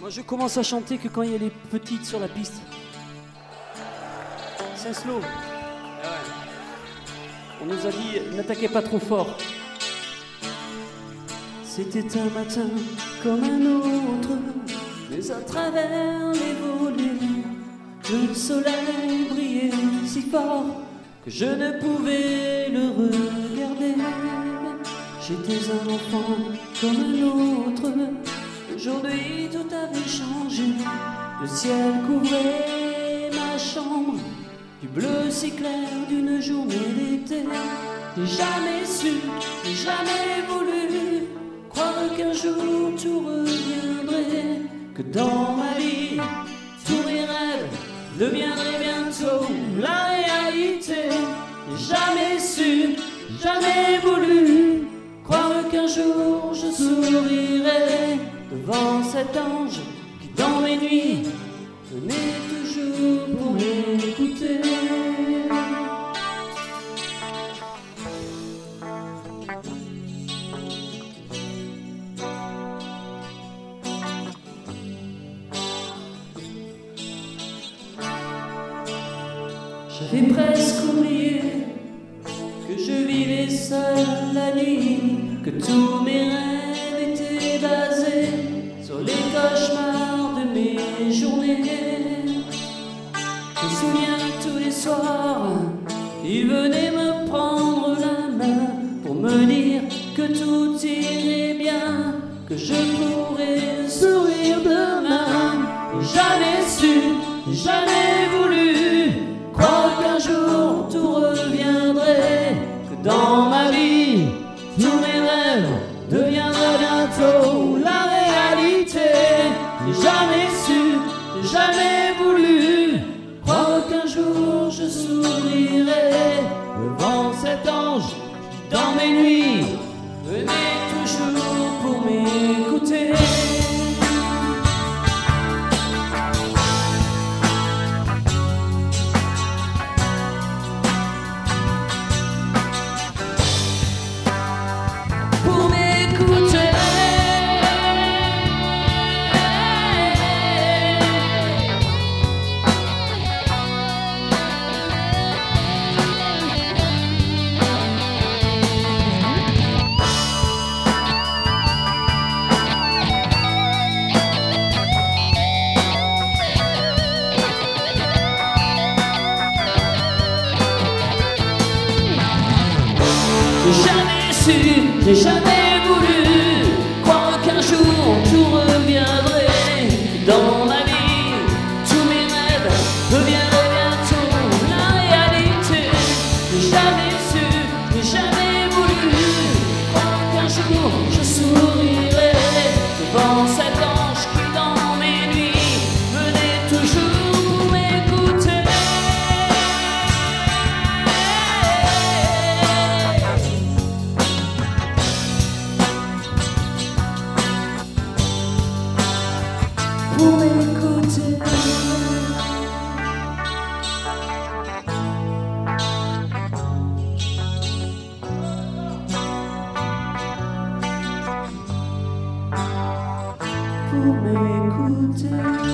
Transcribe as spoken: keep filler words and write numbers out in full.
Moi je commence à chanter que quand il y a les petites sur la piste. C'est un slow. Ah ouais. On nous a dit n'attaquez pas trop fort. C'était un matin comme un autre, mais à travers les volets, le soleil brillait si fort que je ne pouvais le regarder. J'étais un enfant comme un autre. Aujourd'hui tout avait changé. Le ciel couvrait ma chambre du bleu si clair d'une journée d'été. J'ai jamais su, j'ai jamais voulu croire qu'un jour tout reviendrait, que dans ma vie tous mes rêves deviendraient bientôt la réalité. J'ai jamais su, jamais voulu croire qu'un jour je sourirais devant cet ange qui dans mes nuits venait toujours pour m'écouter. J'avais presque oublié que je vivais seul la nuit, que tous mes rêves étaient basés sur les cauchemars de mes journées. Je me souviens tous les soirs, il venait me prendre la main pour me dire que tout irait bien, que je pourrais sourire demain. Et jamais su, jamais voulu croire qu'un jour tout reviendrait, que dans ma vie tous mes rêves deviendraient bientôt la réalité. J'ai jamais su, j'ai jamais voulu croire qu'un jour je sourirais devant cet ange qui dans mes nuits venait toujours pour m'écouter. J'ai jamais su, j'ai jamais voulu croire qu'un jour tout reviendrait dans ma vie. Tous mes rêves deviendraient bientôt la réalité. J'ai jamais su, j'ai jamais voulu croire qu'un jour je sourirais devant cet ange qui dans mes nuits venait toujours pour m'écouter. Pour m'écouter. Pour m'écouter.